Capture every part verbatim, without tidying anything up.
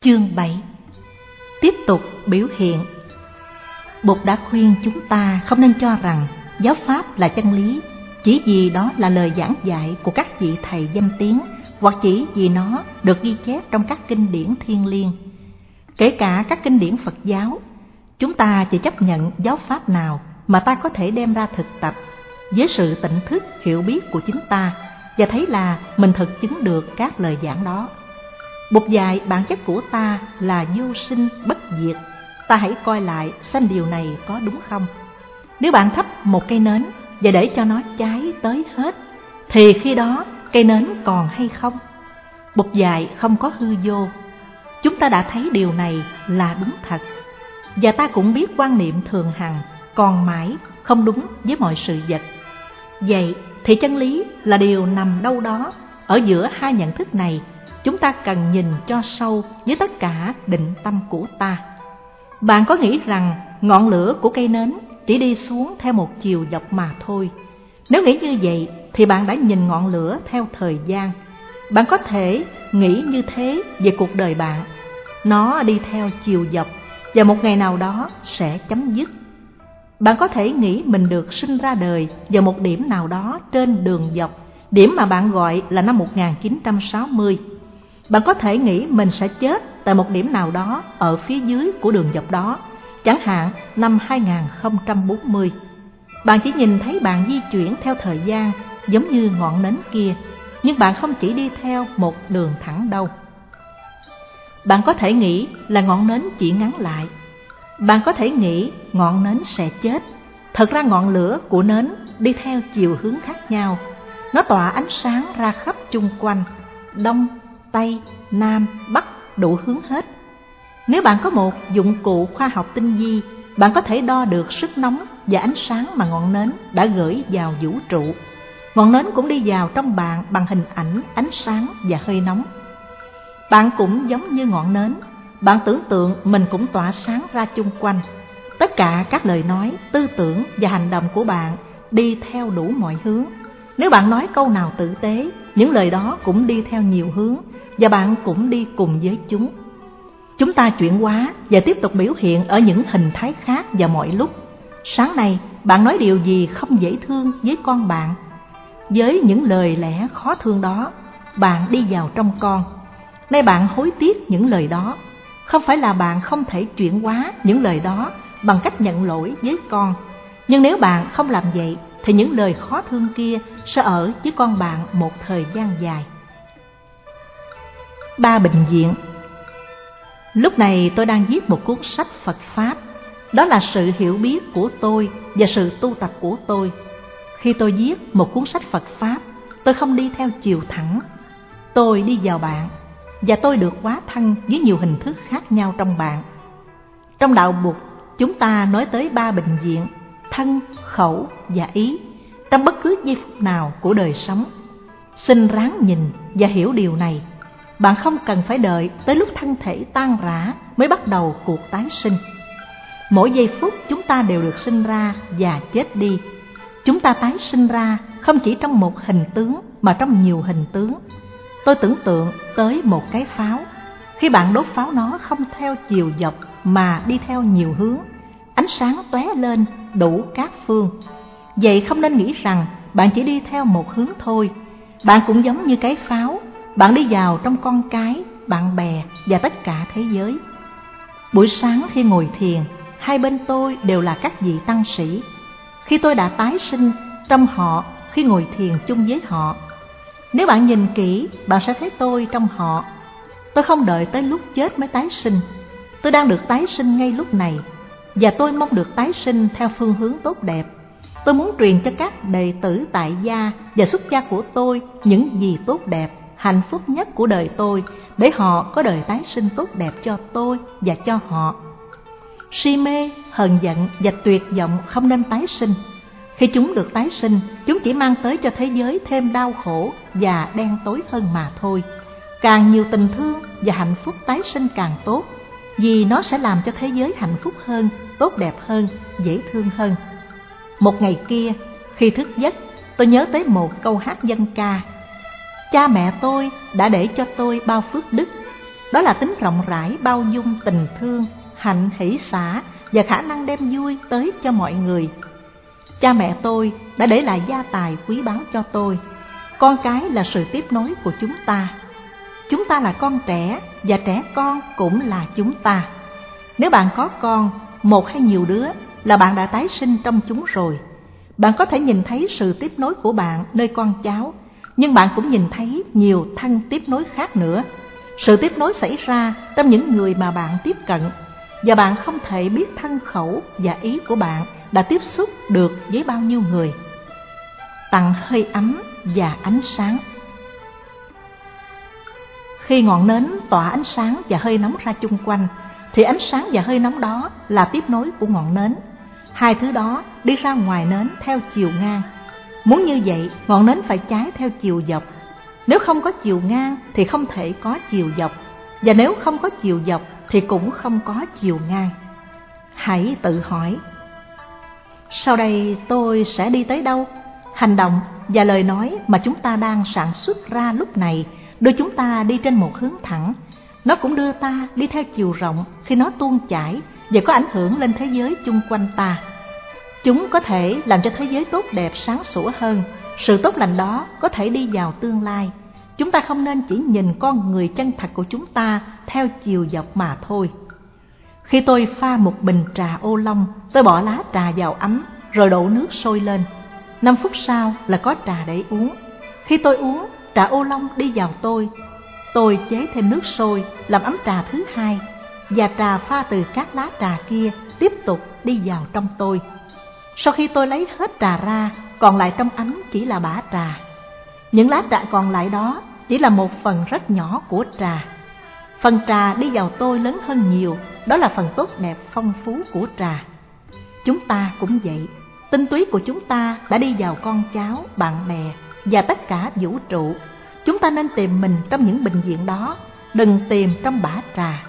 Chương bảy. Tiếp tục biểu hiện. Bụt đã khuyên chúng ta không nên cho rằng giáo pháp là chân lý chỉ vì đó là lời giảng dạy của các vị thầy danh tiếng, hoặc chỉ vì nó được ghi chép trong các kinh điển thiêng liêng. Kể cả các kinh điển Phật giáo, chúng ta chỉ chấp nhận giáo pháp nào mà ta có thể đem ra thực tập với sự tỉnh thức hiểu biết của chính ta, và thấy là mình thực chứng được các lời giảng đó. Bụt dạy bản chất của ta là vô sinh bất diệt, ta hãy coi lại xem điều này có đúng không. Nếu bạn thắp một cây nến và để cho nó cháy tới hết, thì khi đó cây nến còn hay không? Bụt dạy không có hư vô. Chúng ta đã thấy điều này là đúng thật, và ta cũng biết quan niệm thường hằng còn mãi không đúng với mọi sự vật. Vậy thì chân lý là điều nằm đâu đó ở giữa hai nhận thức này. Chúng ta cần nhìn cho sâu với tất cả định tâm của ta. Bạn có nghĩ rằng ngọn lửa của cây nến chỉ đi xuống theo một chiều dọc mà thôi? Nếu nghĩ như vậy thì bạn đã nhìn ngọn lửa theo thời gian. Bạn có thể nghĩ như thế về cuộc đời bạn. Nó đi theo chiều dọc và một ngày nào đó sẽ chấm dứt. Bạn có thể nghĩ mình được sinh ra đời vào một điểm nào đó trên đường dọc, điểm mà bạn gọi là năm một nghìn chín trăm sáu mươi. Bạn có thể nghĩ mình sẽ chết tại một điểm nào đó ở phía dưới của đường dọc đó, chẳng hạn năm hai nghìn không trăm bốn mươi. Bạn chỉ nhìn thấy bạn di chuyển theo thời gian giống như ngọn nến kia, nhưng bạn không chỉ đi theo một đường thẳng đâu. Bạn có thể nghĩ là ngọn nến chỉ ngắn lại. Bạn có thể nghĩ ngọn nến sẽ chết. Thật ra ngọn lửa của nến đi theo chiều hướng khác nhau. Nó tỏa ánh sáng ra khắp chung quanh, đông, tây, nam, bắc, đủ hướng hết. Nếu bạn có một dụng cụ khoa học tinh vi, bạn có thể đo được sức nóng và ánh sáng mà ngọn nến đã gửi vào vũ trụ. Ngọn nến cũng đi vào trong bạn bằng hình ảnh, ánh sáng và hơi nóng. Bạn cũng giống như ngọn nến. Bạn tưởng tượng mình cũng tỏa sáng ra chung quanh. Tất cả các lời nói, tư tưởng và hành động của bạn đi theo đủ mọi hướng. Nếu bạn nói câu nào tử tế, những lời đó cũng đi theo nhiều hướng, và bạn cũng đi cùng với chúng. Chúng ta chuyển hóa và tiếp tục biểu hiện ở những hình thái khác vào mọi lúc. Sáng nay, bạn nói điều gì không dễ thương với con bạn? Với những lời lẽ khó thương đó, bạn đi vào trong con. Nay bạn hối tiếc những lời đó. Không phải là bạn không thể chuyển hóa những lời đó bằng cách nhận lỗi với con. Nhưng nếu bạn không làm vậy, thì những lời khó thương kia sẽ ở với con bạn một thời gian dài. Ba bệnh viện. Lúc này tôi đang viết một cuốn sách Phật Pháp. Đó là sự hiểu biết của tôi và sự tu tập của tôi. Khi tôi viết một cuốn sách Phật Pháp, tôi không đi theo chiều thẳng. Tôi đi vào bạn, và tôi được hóa thân với nhiều hình thức khác nhau trong bạn. Trong đạo Bụt, chúng ta nói tới ba bệnh viện: thân, khẩu và ý, trong bất cứ giây phút nào của đời sống. Xin ráng nhìn và hiểu điều này. Bạn không cần phải đợi tới lúc thân thể tan rã mới bắt đầu cuộc tái sinh. Mỗi giây phút chúng ta đều được sinh ra và chết đi. Chúng ta tái sinh ra không chỉ trong một hình tướng mà trong nhiều hình tướng. Tôi tưởng tượng tới một cái pháo. Khi bạn đốt pháo, nó không theo chiều dọc mà đi theo nhiều hướng. Ánh sáng tóe lên đủ các phương. Vậy không nên nghĩ rằng bạn chỉ đi theo một hướng thôi. Bạn cũng giống như cái pháo. Bạn đi vào trong con cái, bạn bè và tất cả thế giới. Buổi sáng khi ngồi thiền, hai bên tôi đều là các vị tăng sĩ. Khi tôi đã tái sinh trong họ khi ngồi thiền chung với họ. Nếu bạn nhìn kỹ, bạn sẽ thấy tôi trong họ. Tôi không đợi tới lúc chết mới tái sinh. Tôi đang được tái sinh ngay lúc này, và tôi mong được tái sinh theo phương hướng tốt đẹp. Tôi muốn truyền cho các đệ tử tại gia và xuất gia của tôi những gì tốt đẹp, hạnh phúc nhất của đời tôi, để họ có đời tái sinh tốt đẹp cho tôi và cho họ. Si mê, hờn giận và tuyệt vọng không nên tái sinh. Khi chúng được tái sinh, chúng chỉ mang tới cho thế giới thêm đau khổ và đen tối hơn mà thôi. Càng nhiều tình thương và hạnh phúc tái sinh càng tốt, vì nó sẽ làm cho thế giới hạnh phúc hơn, tốt đẹp hơn, dễ thương hơn. Một ngày kia, khi thức giấc, tôi nhớ tới một câu hát dân ca: cha mẹ tôi đã để cho tôi bao phước đức, đó là tính rộng rãi, bao dung, tình thương, hạnh hỷ xả và khả năng đem vui tới cho mọi người. Cha mẹ tôi đã để lại gia tài quý báu cho tôi. Con cái là sự tiếp nối của chúng ta. Chúng ta là con trẻ và trẻ con cũng là chúng ta. Nếu bạn có con, một hay nhiều đứa, là bạn đã tái sinh trong chúng rồi. Bạn có thể nhìn thấy sự tiếp nối của bạn nơi con cháu, nhưng bạn cũng nhìn thấy nhiều thân tiếp nối khác nữa. Sự tiếp nối xảy ra trong những người mà bạn tiếp cận, và bạn không thể biết thân khẩu và ý của bạn đã tiếp xúc được với bao nhiêu người. Tặng hơi ấm và ánh sáng. Khi ngọn nến tỏa ánh sáng và hơi nóng ra chung quanh, thì ánh sáng và hơi nóng đó là tiếp nối của ngọn nến. Hai thứ đó đi ra ngoài nến theo chiều ngang. Muốn như vậy, ngọn nến phải cháy theo chiều dọc. Nếu không có chiều ngang thì không thể có chiều dọc, và nếu không có chiều dọc thì cũng không có chiều ngang. Hãy tự hỏi, sau đây tôi sẽ đi tới đâu? Hành động và lời nói mà chúng ta đang sản xuất ra lúc này đưa chúng ta đi trên một hướng thẳng. Nó cũng đưa ta đi theo chiều rộng khi nó tuôn chảy và có ảnh hưởng lên thế giới chung quanh ta. Chúng có thể làm cho thế giới tốt đẹp sáng sủa hơn. Sự tốt lành đó có thể đi vào tương lai. Chúng ta không nên chỉ nhìn con người chân thật của chúng ta theo chiều dọc mà thôi. Khi tôi pha một bình trà ô long, tôi bỏ lá trà vào ấm rồi đổ nước sôi lên. Năm phút sau là có trà để uống. Khi tôi uống, trà ô long đi vào tôi. Tôi chế thêm nước sôi làm ấm trà thứ hai, và trà pha từ các lá trà kia tiếp tục đi vào trong tôi. Sau khi tôi lấy hết trà ra, còn lại trong ấm chỉ là bã trà. Những lá trà còn lại đó chỉ là một phần rất nhỏ của trà. Phần trà đi vào tôi lớn hơn nhiều, đó là phần tốt đẹp phong phú của trà. Chúng ta cũng vậy, tinh túy của chúng ta đã đi vào con cháu, bạn bè và tất cả vũ trụ. Chúng ta nên tìm mình trong những bệnh viện đó, đừng tìm trong bã trà.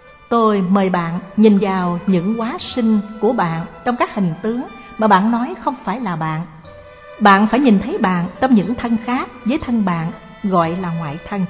Tôi mời bạn nhìn vào những hóa sinh của bạn trong các hình tướng mà bạn nói không phải là bạn. Bạn phải nhìn thấy bạn trong những thân khác với thân bạn, gọi là ngoại thân.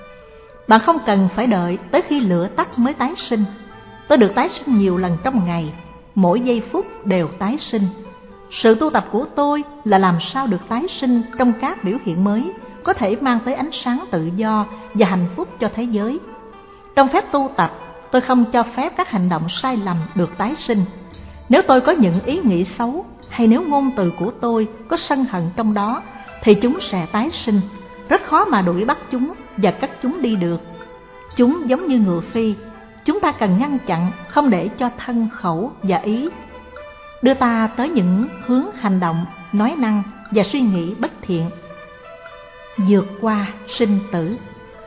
Bạn không cần phải đợi tới khi lửa tắt mới tái sinh. Tôi được tái sinh nhiều lần trong ngày, mỗi giây phút đều tái sinh. Sự tu tập của tôi là làm sao được tái sinh trong các biểu hiện mới, có thể mang tới ánh sáng tự do và hạnh phúc cho thế giới. Trong phép tu tập, tôi không cho phép các hành động sai lầm được tái sinh. Nếu tôi có những ý nghĩ xấu, hay nếu ngôn từ của tôi có sân hận trong đó, thì chúng sẽ tái sinh. Rất khó mà đuổi bắt chúng và cắt chúng đi được. Chúng giống như ngựa phi, chúng ta cần ngăn chặn, không để cho thân, khẩu và ý đưa ta tới những hướng hành động, nói năng và suy nghĩ bất thiện. Vượt qua sinh tử.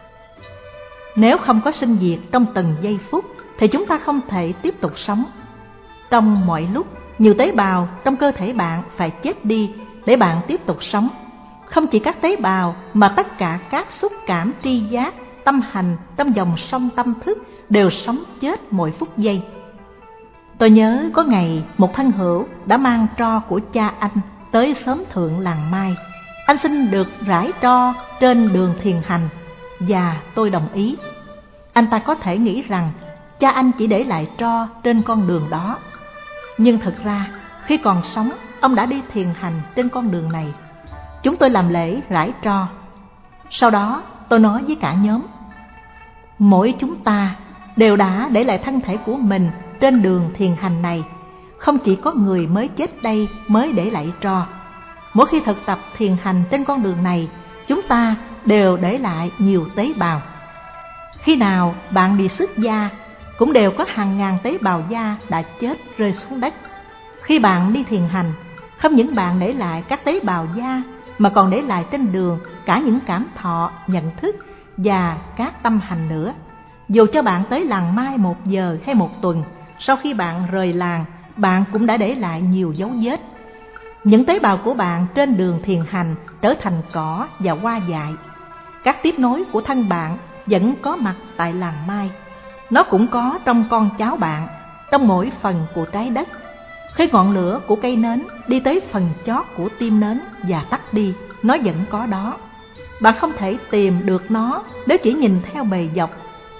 Nếu không có sinh diệt trong từng giây phút thì chúng ta không thể tiếp tục sống. Trong mọi lúc, nhiều tế bào trong cơ thể bạn phải chết đi để bạn tiếp tục sống. Không chỉ các tế bào mà tất cả các xúc cảm, tri giác, tâm hành trong dòng sông tâm thức đều sống chết mỗi phút giây. Tôi nhớ có ngày một thân hữu đã mang tro của cha anh tới xóm thượng làng Mai. Anh xin được rải tro trên đường thiền hành và tôi đồng ý. Anh ta có thể nghĩ rằng cha anh chỉ để lại tro trên con đường đó, nhưng thực ra khi còn sống ông đã đi thiền hành trên con đường này. Chúng tôi làm lễ rải tro. Sau đó tôi nói với cả nhóm, mỗi chúng ta đều đã để lại thân thể của mình trên đường thiền hành này. Không chỉ có người mới chết đây mới để lại tro. Mỗi khi thực tập thiền hành trên con đường này, chúng ta đều để lại nhiều tế bào. Khi nào bạn bị sứt da, cũng đều có hàng ngàn tế bào da đã chết rơi xuống đất. Khi bạn đi thiền hành, không những bạn để lại các tế bào da, mà còn để lại trên đường cả những cảm thọ, nhận thức và các tâm hành nữa. Dù cho bạn tới làng Mai một giờ hay một tuần, sau khi bạn rời làng, bạn cũng đã để lại nhiều dấu vết. Những tế bào của bạn trên đường thiền hành trở thành cỏ và hoa dại. Các tiếp nối của thân bạn vẫn có mặt tại làng Mai. Nó cũng có trong con cháu bạn, trong mỗi phần của trái đất. Khi ngọn lửa của cây nến đi tới phần chót của tim nến và tắt đi, nó vẫn có đó. Bạn không thể tìm được nó nếu chỉ nhìn theo bề dọc.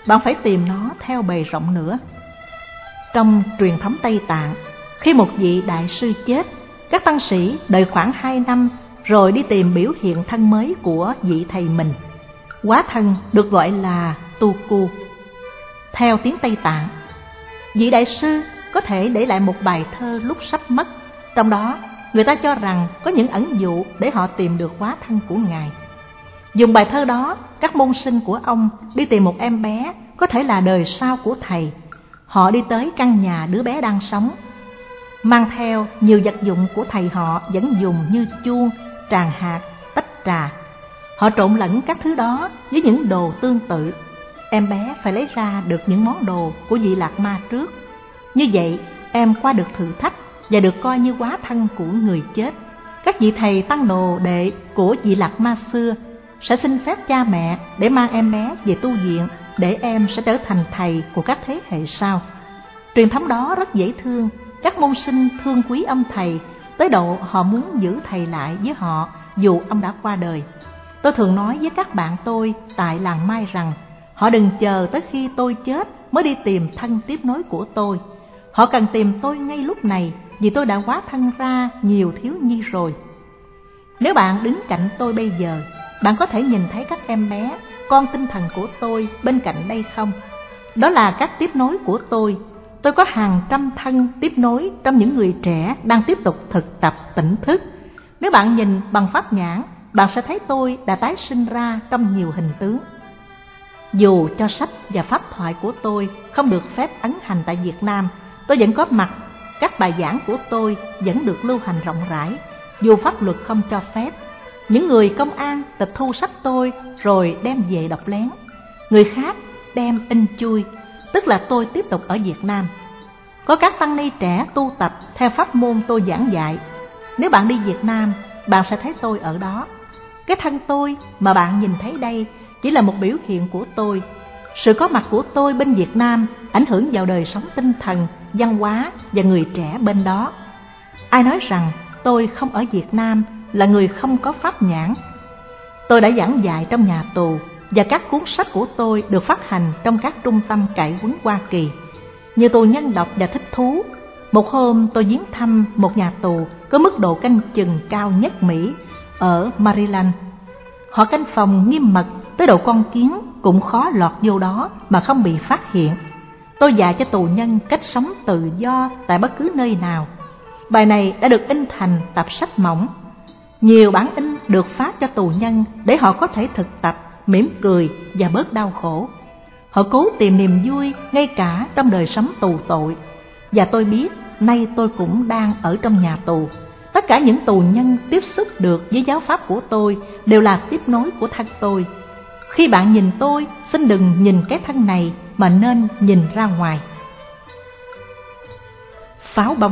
bạn phải tìm nó theo bề rộng nữa. Trong truyền thống Tây Tạng, khi một vị đại sư chết, các tăng sĩ đợi khoảng hai năm rồi đi tìm biểu hiện thân mới của vị thầy mình. Hóa thân được gọi là Tuku. Theo tiếng Tây Tạng, vị đại sư có thể để lại một bài thơ lúc sắp mất, trong đó người ta cho rằng có những ẩn dụ để họ tìm được hóa thân của Ngài. Dùng bài thơ đó, các môn sinh của ông đi tìm một em bé có thể là đời sau của thầy. Họ đi tới căn nhà đứa bé đang sống, mang theo nhiều vật dụng của thầy họ vẫn dùng như chuông, tràng hạt, tách trà. Họ trộn lẫn các thứ đó với những đồ tương tự. Em bé phải lấy ra được những món đồ của vị Lạc Ma trước. Như vậy, em qua được thử thách và được coi như hóa thân của người chết. Các vị thầy tăng đồ đệ của vị Lạc Ma xưa sẽ xin phép cha mẹ để mang em bé về tu viện, để em sẽ trở thành thầy của các thế hệ sau. Truyền thống đó rất dễ thương. Các môn sinh thương quý ông thầy tới độ họ muốn giữ thầy lại với họ dù ông đã qua đời. Tôi thường nói với các bạn tôi tại làng Mai rằng họ đừng chờ tới khi tôi chết mới đi tìm thân tiếp nối của tôi. Họ cần tìm tôi ngay lúc này, vì tôi đã hóa thân ra nhiều thiếu nhi rồi. Nếu bạn đứng cạnh tôi bây giờ, bạn có thể nhìn thấy các em bé, con tinh thần của tôi bên cạnh đây không? Đó là các tiếp nối của tôi. Tôi có hàng trăm thân tiếp nối trong những người trẻ đang tiếp tục thực tập tỉnh thức. Nếu bạn nhìn bằng pháp nhãn, bạn sẽ thấy tôi đã tái sinh ra trong nhiều hình tướng. Dù cho sách và pháp thoại của tôi không được phép ấn hành tại Việt Nam, tôi vẫn có mặt. Các bài giảng của tôi vẫn được lưu hành rộng rãi, dù pháp luật không cho phép. Những người công an tịch thu sách tôi rồi đem về đọc lén. Người khác đem in chui, tức là tôi tiếp tục ở Việt Nam. Có các tăng ni trẻ tu tập theo pháp môn tôi giảng dạy. Nếu bạn đi Việt Nam, bạn sẽ thấy tôi ở đó. Cái thân tôi mà bạn nhìn thấy đây chỉ là một biểu hiện của tôi. Sự có mặt của tôi bên Việt Nam ảnh hưởng vào đời sống tinh thần, văn hóa và người trẻ bên đó. Ai nói rằng tôi không ở Việt Nam là người không có pháp nhãn. Tôi đã giảng dạy trong nhà tù, và các cuốn sách của tôi được phát hành trong các trung tâm cải huấn Hoa Kỳ. Nhiều tù nhân đọc và thích thú. Một hôm tôi viếng thăm một nhà tù có mức độ canh chừng cao nhất Mỹ ở Maryland. Họ canh phòng nghiêm mật tới độ con kiến cũng khó lọt vô đó mà không bị phát hiện. Tôi dạy cho tù nhân cách sống tự do tại bất cứ nơi nào. Bài này đã được in thành tập sách mỏng. Nhiều bản in được phát cho tù nhân để họ có thể thực tập, mỉm cười và bớt đau khổ. Họ cố tìm niềm vui ngay cả trong đời sống tù tội. Và tôi biết nay tôi cũng đang ở trong nhà tù. Tất cả những tù nhân tiếp xúc được với giáo pháp của tôi đều là tiếp nối của thân tôi. Khi bạn nhìn tôi, xin đừng nhìn cái thân này mà nên nhìn ra ngoài. Pháo bông.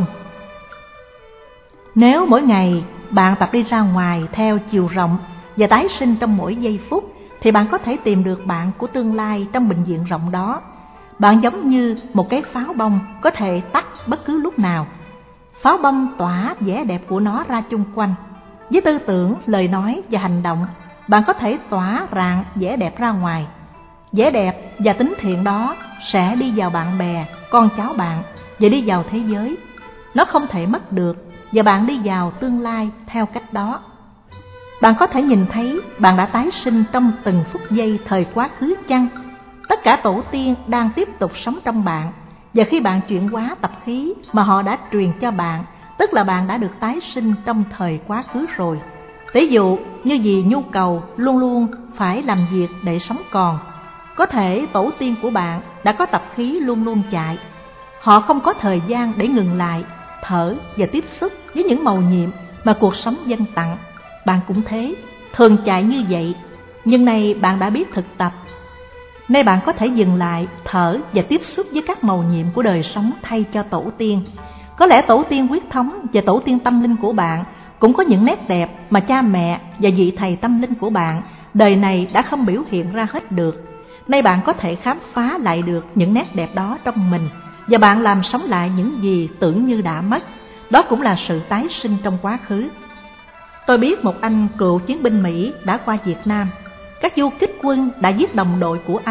Nếu mỗi ngày bạn tập đi ra ngoài theo chiều rộng và tái sinh trong mỗi giây phút, thì bạn có thể tìm được bạn của tương lai trong bệnh viện rộng đó. Bạn giống như một cái pháo bông có thể tắt bất cứ lúc nào. Pháo bông tỏa vẻ đẹp của nó ra chung quanh. Với tư tưởng, lời nói và hành động, bạn có thể tỏa rạng vẻ đẹp ra ngoài. Vẻ đẹp và tính thiện đó sẽ đi vào bạn bè, con cháu bạn và đi vào thế giới. Nó không thể mất được, và bạn đi vào tương lai theo cách đó. Bạn có thể nhìn thấy bạn đã tái sinh trong từng phút giây thời quá khứ chăng? Tất cả tổ tiên đang tiếp tục sống trong bạn, và khi bạn chuyển hóa tập khí mà họ đã truyền cho bạn, tức là bạn đã được tái sinh trong thời quá khứ rồi. Ví dụ như vì nhu cầu luôn luôn phải làm việc để sống còn. Có thể tổ tiên của bạn đã có tập khí luôn luôn chạy. Họ không có thời gian để ngừng lại, thở và tiếp xúc với những mầu nhiệm mà cuộc sống dâng tặng. Bạn cũng thế, thường chạy như vậy, nhưng nay bạn đã biết thực tập. Nay bạn có thể dừng lại, thở và tiếp xúc với các mầu nhiệm của đời sống thay cho tổ tiên. Có lẽ tổ tiên huyết thống và tổ tiên tâm linh của bạn cũng có những nét đẹp mà cha mẹ và vị thầy tâm linh của bạn đời này đã không biểu hiện ra hết được. Nay bạn có thể khám phá lại được những nét đẹp đó trong mình, và bạn làm sống lại những gì tưởng như đã mất. Đó cũng là sự tái sinh trong quá khứ. Tôi biết một anh cựu chiến binh Mỹ đã qua Việt Nam. Các du kích quân đã giết đồng đội của anh.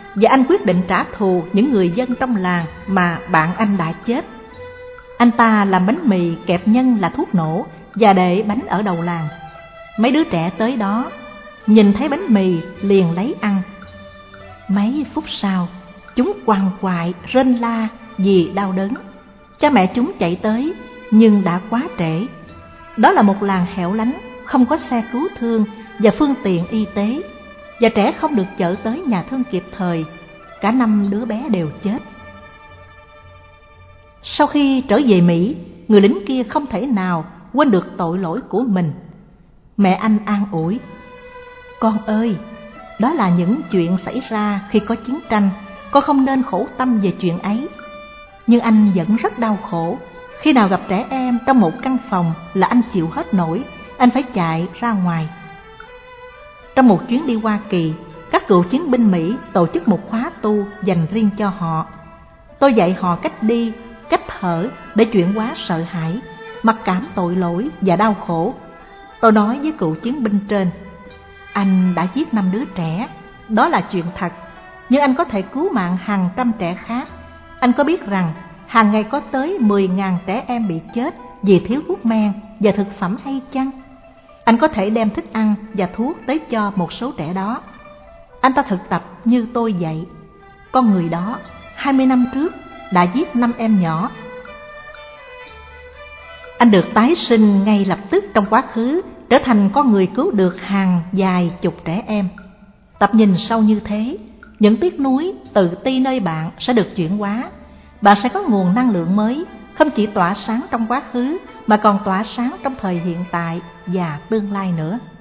và anh quyết định trả thù những người dân trong làng mà bạn anh đã chết. Anh ta làm bánh mì kẹp nhân là thuốc nổ và để bánh ở đầu làng. Mấy đứa trẻ tới đó, nhìn thấy bánh mì liền lấy ăn. Mấy phút sau, chúng quằn quại rên la vì đau đớn. Cha mẹ chúng chạy tới nhưng đã quá trễ. Đó là một làng hẻo lánh, không có xe cứu thương và phương tiện y tế, và trẻ không được chở tới nhà thương kịp thời. Cả năm đứa bé đều chết. Sau khi trở về Mỹ, người lính kia không thể nào quên được tội lỗi của mình. Mẹ anh an ủi: "Con ơi, đó là những chuyện xảy ra khi có chiến tranh, con không nên khổ tâm về chuyện ấy." Nhưng anh vẫn rất đau khổ. Khi nào gặp trẻ em trong một căn phòng là anh chịu hết nổi, anh phải chạy ra ngoài. Trong một chuyến đi Hoa Kỳ, các cựu chiến binh Mỹ tổ chức một khóa tu dành riêng cho họ. Tôi dạy họ cách đi, cách thở để chuyển hóa sợ hãi, mặc cảm tội lỗi và đau khổ. Tôi nói với cựu chiến binh trên: "Anh đã giết năm đứa trẻ, đó là chuyện thật, nhưng anh có thể cứu mạng hàng trăm trẻ khác. Anh có biết rằng hàng ngày có tới mười nghìn trẻ em bị chết vì thiếu thuốc men và thực phẩm hay chăng? Anh có thể đem thức ăn và thuốc tới cho một số trẻ đó." Anh ta thực tập như tôi dạy. Con người đó hai mươi năm trước đã giết năm em nhỏ. Anh được tái sinh ngay lập tức trong quá khứ, trở thành con người cứu được hàng vài chục trẻ em. Tập nhìn sâu như thế, những tiếc nuối, tự ti nơi bạn sẽ được chuyển hóa. Bạn sẽ có nguồn năng lượng mới, không chỉ tỏa sáng trong quá khứ mà còn tỏa sáng trong thời hiện tại và tương lai nữa.